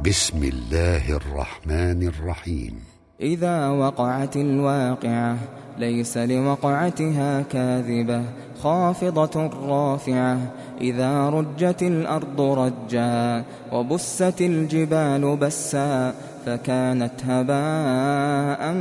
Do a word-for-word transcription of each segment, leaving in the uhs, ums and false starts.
بسم الله الرحمن الرحيم. إذا وقعت الواقعة ليس لوقعتها كاذبة خافضة رافعة إذا رجت الأرض رجا وبست الجبال بسا فكانت هباء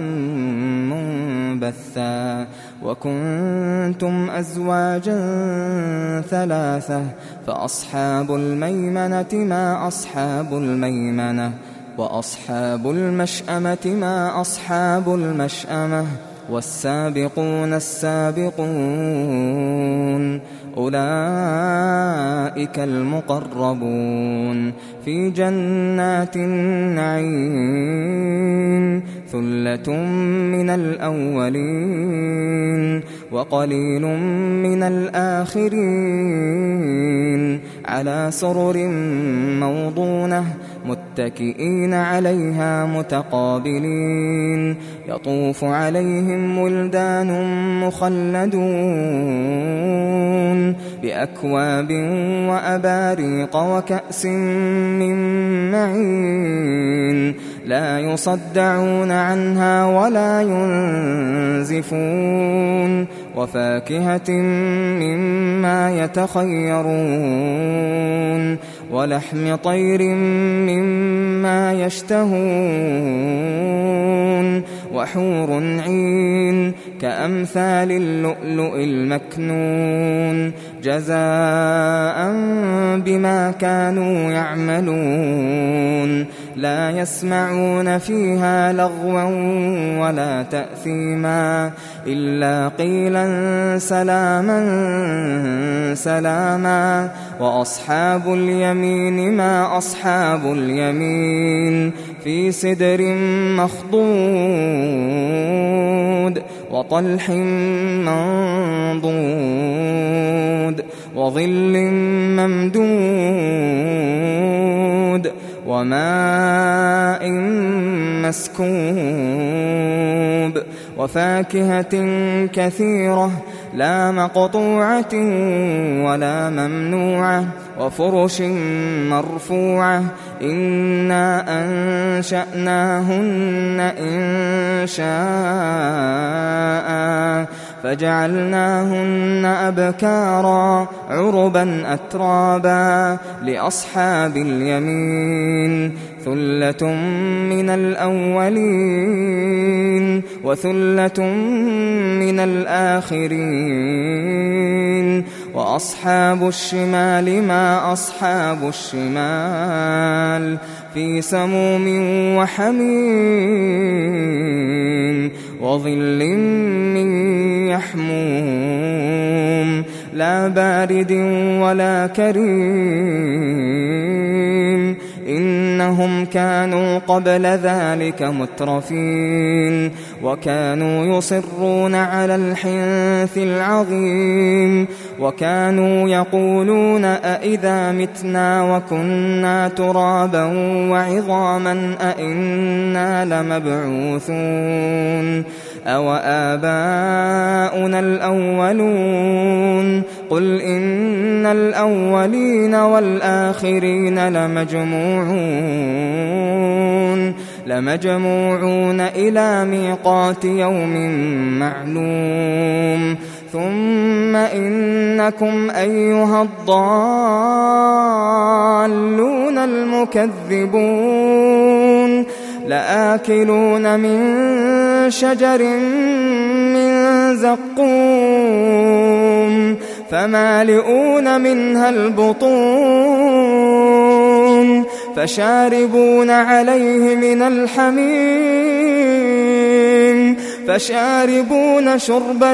منبثا وكنتم أزواجا ثلاثة فأصحاب الميمنة ما أصحاب الميمنة وأصحاب المشأمة ما أصحاب المشأمة والسابقون السابقون أولئك المقربون في جنات النعيم ثلة من الأولين وقليل من الآخرين على سرر موضونة متكئين عليها متقابلين يطوف عليهم ولدان مخلدون بأكواب وأباريق وكأس من معين لا يصدعون عنها ولا ينزفون وفاكهة مما يتخيرون ولحم طير مما يشتهون وحور عين كأمثال اللؤلؤ المكنون جزاء بما كانوا يعملون لا يسمعون فيها لغوا ولا تأثيما إلا قيلا سلاما سلاما وأصحاب اليمين ما أصحاب اليمين في سدر مخضود وطلح منضود وظل ممدود وماء مسكوب وفاكهة كثيرة لا مقطوعة ولا ممنوعة وفرش مرفوعة إنا أنشأناهن إنشاء فجعلناهن أبكارا عربا أترابا لأصحاب اليمين ثلة من الأولين وثلة من الآخرين وأصحاب الشمال ما أصحاب الشمال في سموم وحميم وظل من يحموم لا بارد ولا كريم إنهم كانوا قبل ذلك مترفين وكانوا يصرون على الحنث العظيم وكانوا يقولون أئذا متنا وكنا ترابا وعظاما أئنا لمبعوثون أو آباؤنا الأولون قل إن الأولين والآخرين لمجموعون لمجموعون إلى ميقات يوم معلوم ثم إنكم أيها الضالون المكذبون لآكلون من شجر من زقوم فمالئون منها البطون فشاربون عليه من الحميم فشاربون شرب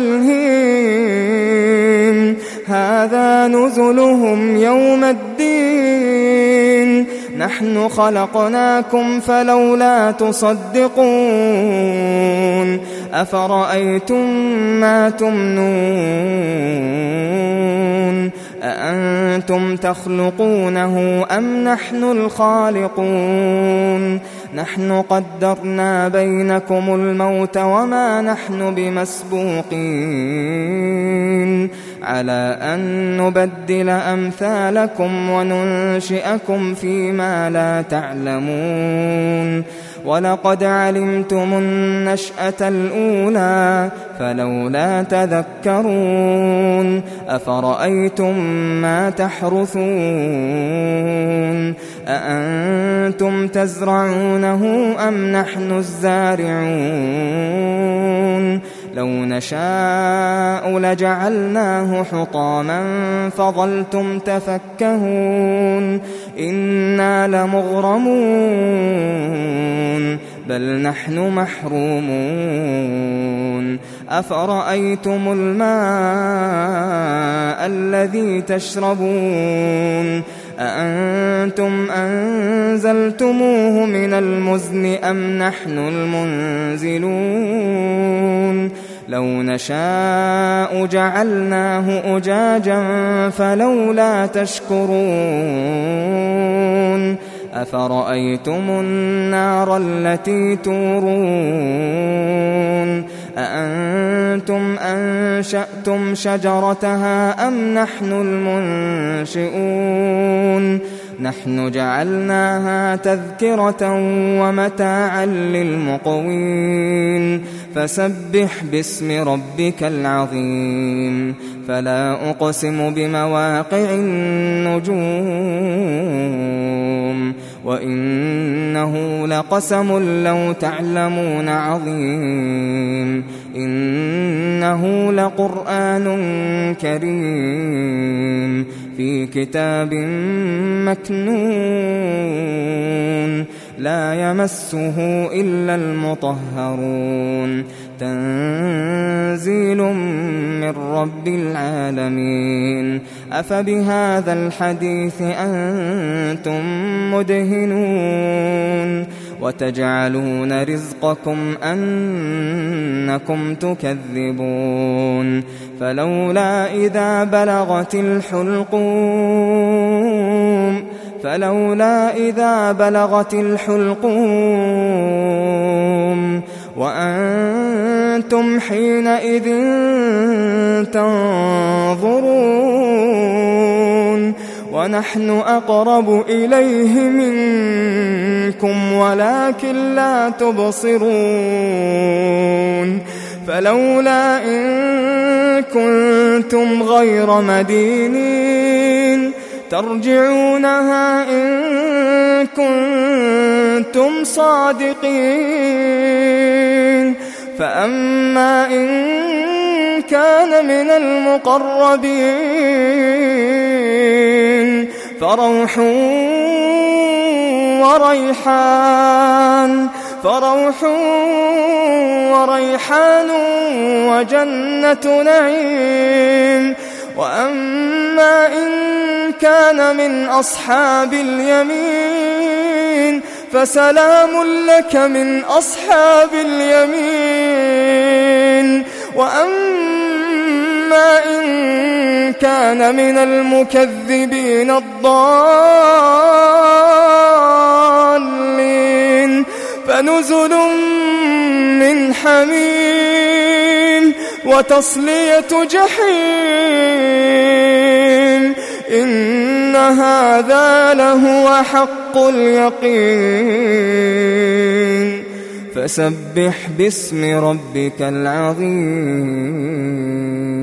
الهيم هذا نزلهم يوم الدين نحن خلقناكم فلولا تصدقون أفرأيتم ما تمنون أأنتم تخلقونه أم نحن الخالقون نحن قدرنا بينكم الموت وما نحن بمسبوقين على أن نبدل أمثالكم وننشئكم فيما لا تعلمون ولقد علمتم النشأة الأولى فلولا تذكرون أفرأيتم ما تحرثون أأنتم تزرعونه أم نحن الزارعون لو نشاء لجعلناه حطاما فظلتم تفكهون إنا لمغرمون بل نحن محرومون أفرأيتم الماء الذي تشربون أأنتم أنزلتموه من المزن أم نحن المنزلون لو نشاء جعلناه أجاجا فلولا تشكرون أفرأيتم النار التي تورون أأنتم أنشأتم شجرتها أم نحن المنشئون نحن جعلناها تذكرة ومتاعا للمقوين فسبح باسم ربك العظيم فلا أقسم بمواقع النجوم وإنه لقسم لو تعلمون عظيم إنه لقرآن كريم في كتاب مكنون لا يمسه إلا المطهرون تنزيل من رب العالمين أفبهذا الحديث أنتم مدهنون وتجعلون رزقكم أنكم تكذبون فلولا إذا بلغت الحلقوم فلولا إذا بلغت الحلقوم وأنتم حينئذ تنظرون ونحن أقرب إليه منكم ولكن لا تبصرون فلولا إن كنتم غير مدينين ترجعونها إن كنتم صادقين فأما إن كان من المقربين فروح وريحان فروح وريحان وجنة نعيم وأما إن كان من أصحاب اليمين فسلام لك من أصحاب اليمين وأما إن كان من المكذبين الضالين فنزل من حميم وتصلية جحيم إن هذا لهو حق اليقين فسبح باسم ربك العظيم.